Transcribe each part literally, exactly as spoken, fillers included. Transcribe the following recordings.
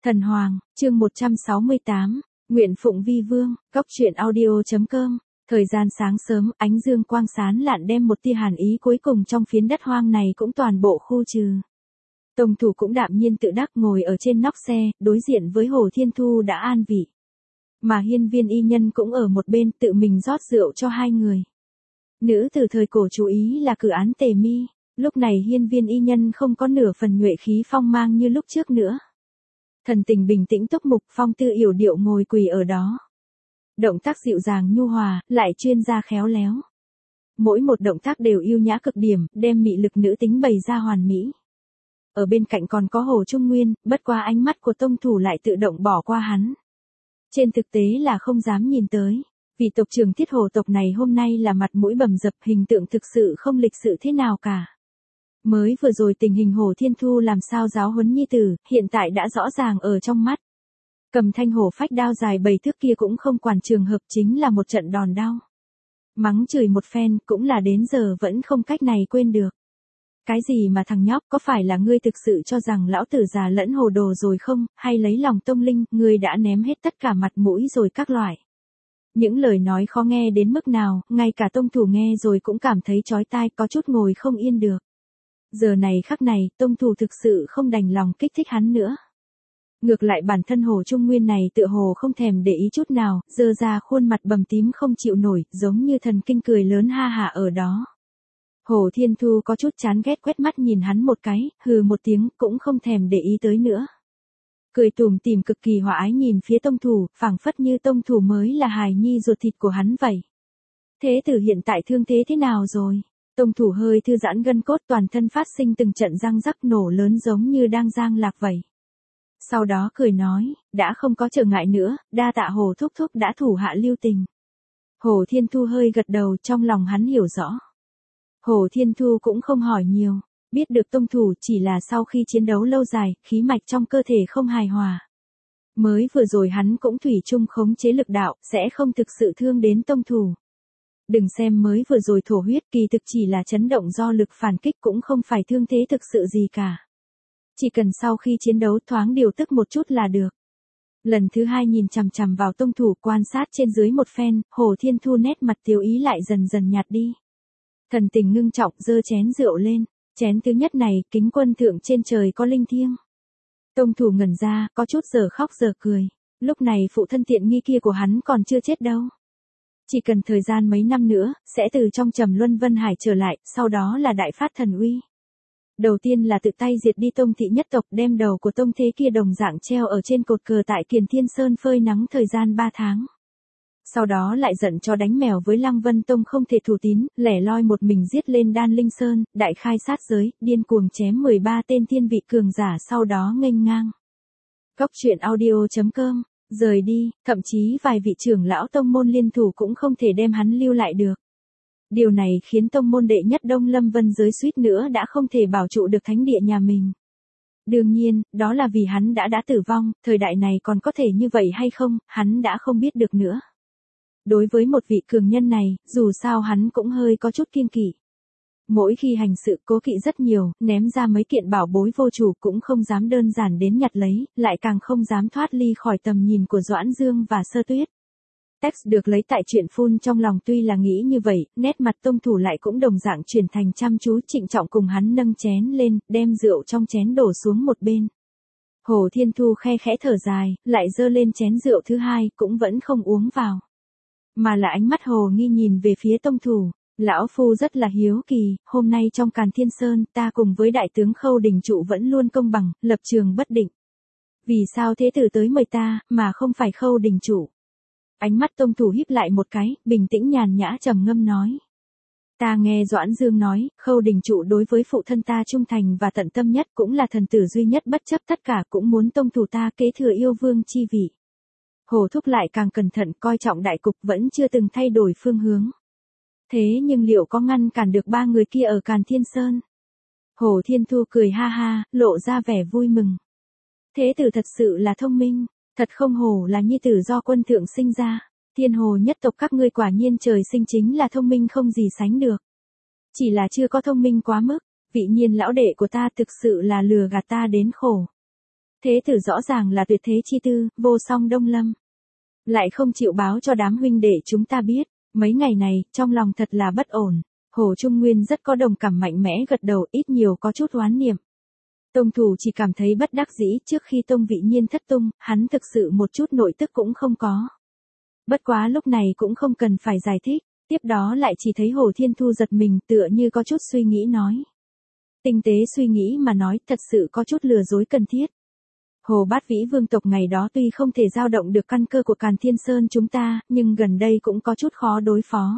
Thần Hoàng, chương một trăm sáu mươi tám, Nguyện Phụng Vi Vương, Góc truyện audio chấm com. Thời gian sáng sớm, ánh dương quang sáng lạn đem một tia hàn ý cuối cùng trong phiến đất hoang này cũng toàn bộ khu trừ. Tông thủ cũng đạm nhiên tự đắc ngồi ở trên nóc xe, đối diện với Hồ Thiên Thu đã an vị. Mà hiên viên y nhân cũng ở một bên tự mình rót rượu cho hai người. Nữ từ thời cổ chú ý là cử án Tề Mi, lúc này hiên viên y nhân không có nửa phần nhuệ khí phong mang như lúc trước nữa. Thần tình bình tĩnh túc mục, phong tư yểu điệu ngồi quỳ ở đó. Động tác dịu dàng nhu hòa, lại chuyên gia khéo léo. Mỗi một động tác đều yêu nhã cực điểm, đem mị lực nữ tính bày ra hoàn mỹ. Ở bên cạnh còn có Hồ Trung Nguyên, bất qua ánh mắt của tông thủ lại tự động bỏ qua hắn. Trên thực tế là không dám nhìn tới, vì tộc trưởng Thiết Hồ tộc này hôm nay là mặt mũi bầm dập, hình tượng thực sự không lịch sự thế nào cả. Mới vừa rồi tình hình Hồ Thiên Thu làm sao giáo huấn nhi tử, hiện tại đã rõ ràng ở trong mắt. Cầm thanh hổ phách đao dài bảy thước kia cũng không quản trường hợp, chính là một trận đòn đau. Mắng chửi một phen cũng là đến giờ vẫn không cách này quên được. Cái gì mà thằng nhóc, có phải là ngươi thực sự cho rằng lão tử già lẫn hồ đồ rồi không, hay lấy lòng tông linh, ngươi đã ném hết tất cả mặt mũi rồi các loại. Những lời nói khó nghe đến mức nào, ngay cả tông thủ nghe rồi cũng cảm thấy chói tai, có chút ngồi không yên được. Giờ này khắc này, tông thủ thực sự không đành lòng kích thích hắn nữa. Ngược lại bản thân Hồ Trung Nguyên này tựa hồ không thèm để ý chút nào, dơ ra khuôn mặt bầm tím không chịu nổi, giống như thần kinh cười lớn ha hả ở đó. Hồ Thiên Thu có chút chán ghét quét mắt nhìn hắn một cái, hừ một tiếng, cũng không thèm để ý tới nữa. Cười tủm tỉm cực kỳ hòa ái nhìn phía tông thủ, phảng phất như tông thủ mới là hài nhi ruột thịt của hắn vậy. Thế tử hiện tại thương thế thế nào rồi? Tông thủ hơi thư giãn gân cốt, toàn thân phát sinh từng trận răng rắc nổ lớn giống như đang giang lạc vậy. Sau đó cười nói, đã không có trở ngại nữa, đa tạ Hồ thúc thúc đã thủ hạ lưu tình. Hồ Thiên Thu hơi gật đầu, trong lòng hắn hiểu rõ. Hồ Thiên Thu cũng không hỏi nhiều, biết được tông thủ chỉ là sau khi chiến đấu lâu dài, khí mạch trong cơ thể không hài hòa. Mới vừa rồi hắn cũng thủy chung khống chế lực đạo, sẽ không thực sự thương đến tông thủ. Đừng xem mới vừa rồi thổ huyết, kỳ thực chỉ là chấn động do lực phản kích, cũng không phải thương thế thực sự gì cả. Chỉ cần sau khi chiến đấu thoáng điều tức một chút là được. Lần thứ hai nhìn chằm chằm vào tông thủ, quan sát trên dưới một phen, Hồ Thiên Thu nét mặt tiêu ý lại dần dần nhạt đi. Thần tình ngưng trọng, giơ chén rượu lên, chén thứ nhất này, kính quân thượng trên trời có linh thiêng. Tông thủ ngẩn ra, có chút giờ khóc giờ cười, lúc này phụ thân tiện nghi kia của hắn còn chưa chết đâu. Chỉ cần thời gian mấy năm nữa, sẽ từ trong trầm luân vân hải trở lại, sau đó là đại phát thần uy. Đầu tiên là tự tay diệt đi Tông thị nhất tộc, đem đầu của Tông thế kia đồng dạng treo ở trên cột cờ tại Kiền Thiên Sơn phơi nắng thời gian ba tháng. Sau đó lại giận cho đánh mèo với Lăng Vân Tông không thể thủ tín, lẻ loi một mình giết lên Đan Linh Sơn, đại khai sát giới, điên cuồng chém mười ba tên thiên vị cường giả, sau đó nghênh ngang. Góc truyện audio chấm com, rời đi, thậm chí vài vị trưởng lão tông môn liên thủ cũng không thể đem hắn lưu lại được. Điều này khiến tông môn đệ nhất Đông Lâm Vân giới suýt nữa đã không thể bảo trụ được thánh địa nhà mình. Đương nhiên, đó là vì hắn đã đã tử vong, thời đại này còn có thể như vậy hay không, hắn đã không biết được nữa. Đối với một vị cường nhân này, dù sao hắn cũng hơi có chút kiêng kỵ. Mỗi khi hành sự cố kỵ rất nhiều, ném ra mấy kiện bảo bối vô chủ cũng không dám đơn giản đến nhặt lấy, lại càng không dám thoát ly khỏi tầm nhìn của Doãn Dương và Sơ Tuyết. Text được lấy tại truyện phun trong lòng tuy là nghĩ như vậy, nét mặt tông thủ lại cũng đồng dạng chuyển thành chăm chú trịnh trọng, cùng hắn nâng chén lên, đem rượu trong chén đổ xuống một bên. Hồ Thiên Thu khe khẽ thở dài, lại dơ lên chén rượu thứ hai, cũng vẫn không uống vào. Mà là ánh mắt hồ nghi nhìn về phía tông thủ, lão phu rất là hiếu kỳ, hôm nay trong Càn Thiên Sơn, ta cùng với đại tướng Khâu Đình Trụ vẫn luôn công bằng, lập trường bất định. Vì sao thế tử tới mời ta, mà không phải Khâu Đình Trụ? Ánh mắt tông thủ híp lại một cái, bình tĩnh nhàn nhã trầm ngâm nói. Ta nghe Doãn Dương nói, Khâu Đình Trụ đối với phụ thân ta trung thành và tận tâm nhất, cũng là thần tử duy nhất, bất chấp tất cả cũng muốn tông thủ ta kế thừa yêu vương chi vị. Hồ thúc lại càng cẩn thận, coi trọng đại cục, vẫn chưa từng thay đổi phương hướng. Thế nhưng liệu có ngăn cản được ba người kia ở Càn Thiên Sơn? Hồ Thiên Thu cười ha ha, lộ ra vẻ vui mừng. Thế tử thật sự là thông minh, thật không hổ là nhi tử do quân thượng sinh ra. Thiên hồ nhất tộc các ngươi quả nhiên trời sinh chính là thông minh không gì sánh được. Chỉ là chưa có thông minh quá mức, vị nhiên lão đệ của ta thực sự là lừa gạt ta đến khổ. Thế tử rõ ràng là tuyệt thế chi tư, vô song đông lâm. Lại không chịu báo cho đám huynh đệ chúng ta biết, mấy ngày này, trong lòng thật là bất ổn. Hồ Trung Nguyên rất có đồng cảm mạnh mẽ gật đầu, ít nhiều có chút oán niệm. Tông thủ chỉ cảm thấy bất đắc dĩ trước khi Tông Vị Nhiên thất tung, hắn thực sự một chút nội tức cũng không có. Bất quá lúc này cũng không cần phải giải thích, tiếp đó lại chỉ thấy Hồ Thiên Thu giật mình tựa như có chút suy nghĩ nói. Tinh tế suy nghĩ mà nói thật sự có chút lừa dối cần thiết. Hồ Bát Vĩ vương tộc ngày đó tuy không thể giao động được căn cơ của Càn Thiên Sơn chúng ta, nhưng gần đây cũng có chút khó đối phó.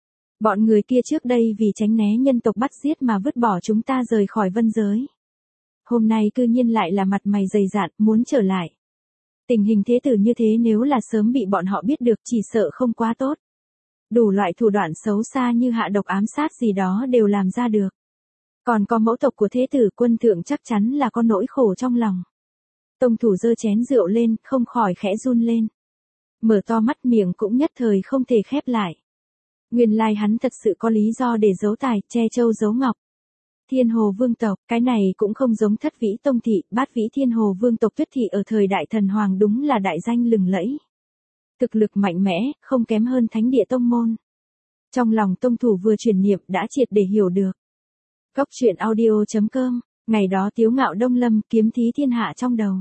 Bọn người kia trước đây vì tránh né nhân tộc bắt giết mà vứt bỏ chúng ta rời khỏi vân giới. Hôm nay cư nhiên lại là mặt mày dày dạn, muốn trở lại. Tình hình thế tử như thế nếu là sớm bị bọn họ biết được chỉ sợ không quá tốt. Đủ loại thủ đoạn xấu xa như hạ độc ám sát gì đó đều làm ra được. Còn có mẫu tộc của thế tử quân thượng chắc chắn là có nỗi khổ trong lòng. Tông thủ giơ chén rượu lên, không khỏi khẽ run lên. Mở to mắt miệng cũng nhất thời không thể khép lại. Nguyên lai hắn thật sự có lý do để giấu tài, che châu giấu ngọc. Thiên Hồ vương tộc, cái này cũng không giống Thất Vĩ Tông thị, Bát Vĩ Thiên Hồ vương tộc Tuyết thị ở thời đại thần hoàng đúng là đại danh lừng lẫy. Thực lực mạnh mẽ, không kém hơn Thánh Địa Tông môn. Trong lòng tông thủ vừa truyền niệm đã triệt để hiểu được. Cốc truyện audio chấm com, ngày đó Tiếu Ngạo Đông Lâm kiếm thí thiên hạ trong đầu.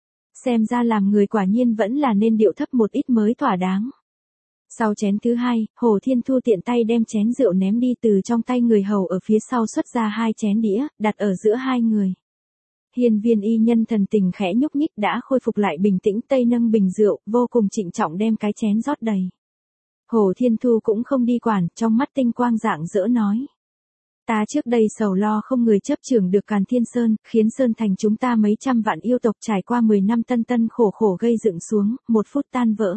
Xem ra làm người quả nhiên vẫn là nên điệu thấp một ít mới thỏa đáng. Sau chén thứ hai, Hồ Thiên Thu tiện tay đem chén rượu ném đi từ trong tay người hầu ở phía sau xuất ra hai chén đĩa, đặt ở giữa hai người. Hiên Viên y nhân thần tình khẽ nhúc nhích đã khôi phục lại bình tĩnh, tay nâng bình rượu, vô cùng trịnh trọng đem cái chén rót đầy. Hồ Thiên Thu cũng không đi quản, trong mắt tinh quang rạng rỡ nói. Ta trước đây sầu lo không người chấp trưởng được Càn Thiên Sơn, khiến Sơn Thành chúng ta mấy trăm vạn yêu tộc trải qua mười năm tân tân khổ khổ gây dựng xuống, một phút tan vỡ.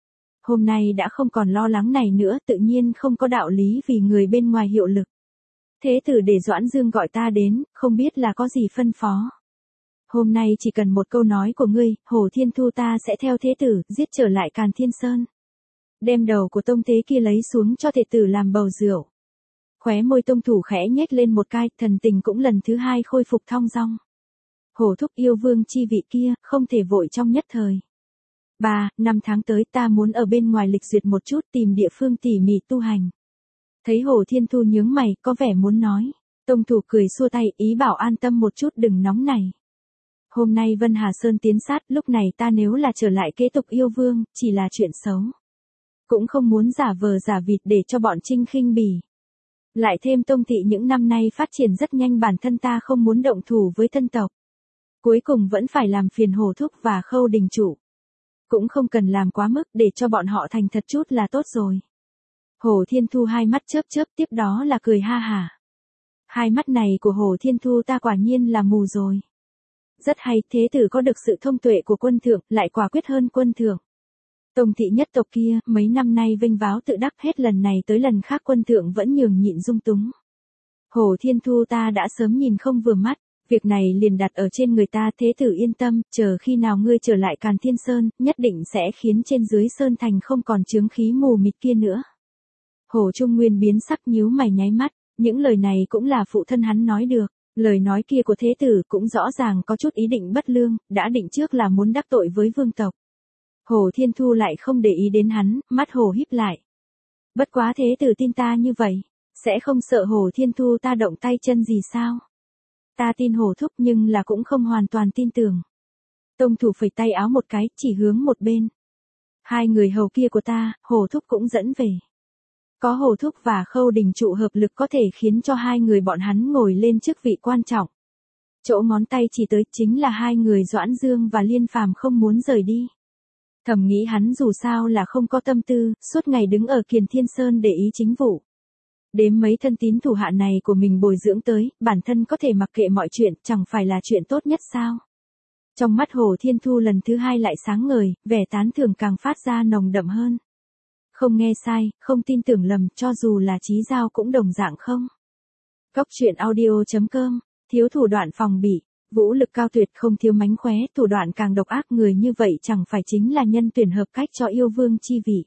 Hôm nay đã không còn lo lắng này nữa, tự nhiên không có đạo lý vì người bên ngoài hiệu lực. Thế tử để Doãn Dương gọi ta đến, không biết là có gì phân phó. Hôm nay chỉ cần một câu nói của ngươi, Hồ Thiên Thu ta sẽ theo thế tử, giết trở lại Càn Thiên Sơn. Đem đầu của tông thế kia lấy xuống cho thế tử làm bầu rượu. Khóe môi tông thủ khẽ nhếch lên một cái, thần tình cũng lần thứ hai khôi phục thong dong. Hồ thúc yêu vương chi vị kia, không thể vội trong nhất thời. Ba, năm tháng tới ta muốn ở bên ngoài lịch duyệt một chút tìm địa phương tỉ mỉ tu hành. Thấy Hồ Thiên Thu nhướng mày, có vẻ muốn nói. Tông thủ cười xua tay, ý bảo an tâm một chút đừng nóng này. Hôm nay Vân Hà Sơn tiến sát, lúc này ta nếu là trở lại kế tục yêu vương, chỉ là chuyện xấu. Cũng không muốn giả vờ giả vịt để cho bọn Trinh khinh bỉ. Lại thêm Tông thị những năm nay phát triển rất nhanh, bản thân ta không muốn động thủ với thân tộc. Cuối cùng vẫn phải làm phiền Hồ thúc và Khâu đình chủ. Cũng không cần làm quá mức để cho bọn họ thành thật chút là tốt rồi. Hồ Thiên Thu hai mắt chớp chớp tiếp đó là cười ha hả. Hai mắt này của Hồ Thiên Thu ta quả nhiên là mù rồi. Rất hay, thế tử có được sự thông tuệ của quân thượng, lại quả quyết hơn quân thượng. Tông thị nhất tộc kia, mấy năm nay vênh váo tự đắc hết lần này tới lần khác quân thượng vẫn nhường nhịn dung túng. Hồ Thiên Thu ta đã sớm nhìn không vừa mắt, việc này liền đặt ở trên người ta, thế tử yên tâm, chờ khi nào ngươi trở lại Càn Thiên Sơn, nhất định sẽ khiến trên dưới Sơn Thành không còn chướng khí mù mịt kia nữa. Hồ Trung Nguyên biến sắc nhíu mày nháy mắt, những lời này cũng là phụ thân hắn nói được, lời nói kia của thế tử cũng rõ ràng có chút ý định bất lương, đã định trước là muốn đắc tội với vương tộc. Hồ Thiên Thu lại không để ý đến hắn, mắt hồ híp lại. Bất quá thế tử tin ta như vậy, sẽ không sợ Hồ Thiên Thu ta động tay chân gì sao? Ta tin Hồ thúc nhưng là cũng không hoàn toàn tin tưởng. Tông thủ phẩy tay áo một cái, chỉ hướng một bên. Hai người hầu kia của ta, Hồ thúc cũng dẫn về. Có Hồ thúc và Khâu đình trụ hợp lực có thể khiến cho hai người bọn hắn ngồi lên chức vị quan trọng. Chỗ ngón tay chỉ tới chính là hai người Doãn Dương và Liên Phàm không muốn rời đi. Thầm nghĩ hắn dù sao là không có tâm tư, suốt ngày đứng ở Kiền Thiên Sơn để ý chính vụ. Đếm mấy thân tín thủ hạ này của mình bồi dưỡng tới, bản thân có thể mặc kệ mọi chuyện, chẳng phải là chuyện tốt nhất sao? Trong mắt Hồ Thiên Thu lần thứ hai lại sáng ngời, vẻ tán thưởng càng phát ra nồng đậm hơn. Không nghe sai, không tin tưởng lầm, cho dù là Chí Giao cũng đồng dạng không. Cốc truyện audio chấm com, thiếu thủ đoạn phòng bị, vũ lực cao tuyệt không thiếu mánh khóe, thủ đoạn càng độc ác, người như vậy chẳng phải chính là nhân tuyển hợp cách cho yêu vương chi vị.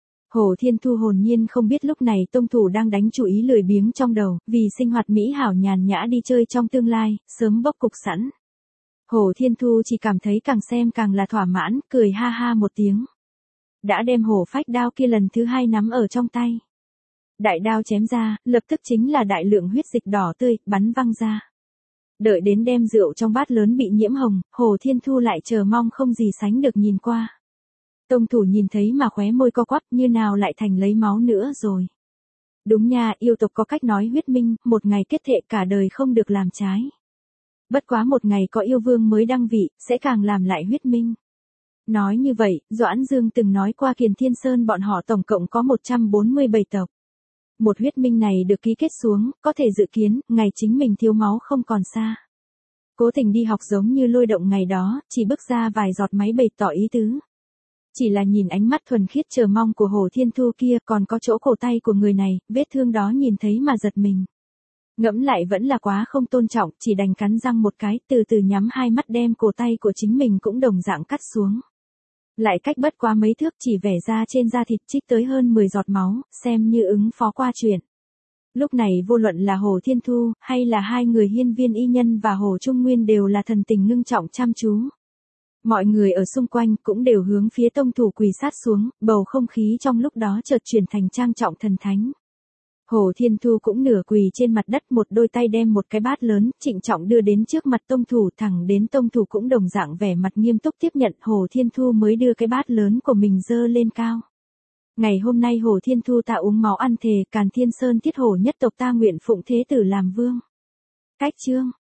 Hồ Thiên Thu hồn nhiên không biết lúc này tông thủ đang đánh chủ ý lười biếng trong đầu, vì sinh hoạt mỹ hảo nhàn nhã đi chơi trong tương lai, sớm bốc cục sẵn. Hồ Thiên Thu chỉ cảm thấy càng xem càng là thỏa mãn, cười ha ha một tiếng. Đã đem hổ phách đao kia lần thứ hai nắm ở trong tay. Đại đao chém ra, lập tức chính là đại lượng huyết dịch đỏ tươi, bắn văng ra. Đợi đến đem rượu trong bát lớn bị nhiễm hồng, Hồ Thiên Thu lại chờ mong không gì sánh được nhìn qua. Tông thủ nhìn thấy mà khóe môi co quắp, như nào lại thành lấy máu nữa rồi. Đúng nha, yêu tộc có cách nói huyết minh, một ngày kết thệ cả đời không được làm trái. Bất quá một ngày có yêu vương mới đăng vị, sẽ càng làm lại huyết minh. Nói như vậy, Doãn Dương từng nói qua Kiền Thiên Sơn bọn họ tổng cộng có một trăm bốn mươi bảy tộc. Một huyết minh này được ký kết xuống, có thể dự kiến, ngày chính mình thiếu máu không còn xa. Cố Tình đi học giống như lôi động ngày đó, chỉ bước ra vài giọt máy bày tỏ ý tứ. Chỉ là nhìn ánh mắt thuần khiết chờ mong của Hồ Thiên Thu kia, còn có chỗ cổ tay của người này, vết thương đó nhìn thấy mà giật mình. Ngẫm lại vẫn là quá không tôn trọng, chỉ đành cắn răng một cái, từ từ nhắm hai mắt đem cổ tay của chính mình cũng đồng dạng cắt xuống. Lại cách bất quá mấy thước chỉ vẽ ra trên da thịt trích tới hơn mười giọt máu, xem như ứng phó qua chuyện. Lúc này vô luận là Hồ Thiên Thu, hay là hai người hiên viên y nhân và Hồ Trung Nguyên đều là thần tình ngưng trọng chăm chú. Mọi người ở xung quanh cũng đều hướng phía tông thủ quỳ sát xuống, bầu không khí trong lúc đó chợt chuyển thành trang trọng thần thánh. Hồ Thiên Thu cũng nửa quỳ trên mặt đất, một đôi tay đem một cái bát lớn, trịnh trọng đưa đến trước mặt tông thủ, thẳng đến tông thủ cũng đồng dạng vẻ mặt nghiêm túc tiếp nhận. Hồ Thiên Thu mới đưa cái bát lớn của mình dơ lên cao. Ngày hôm nay Hồ Thiên Thu ta uống máu ăn thề, Càn Thiên Sơn thiết hổ nhất tộc ta nguyện phụng thế tử làm vương. Cách chương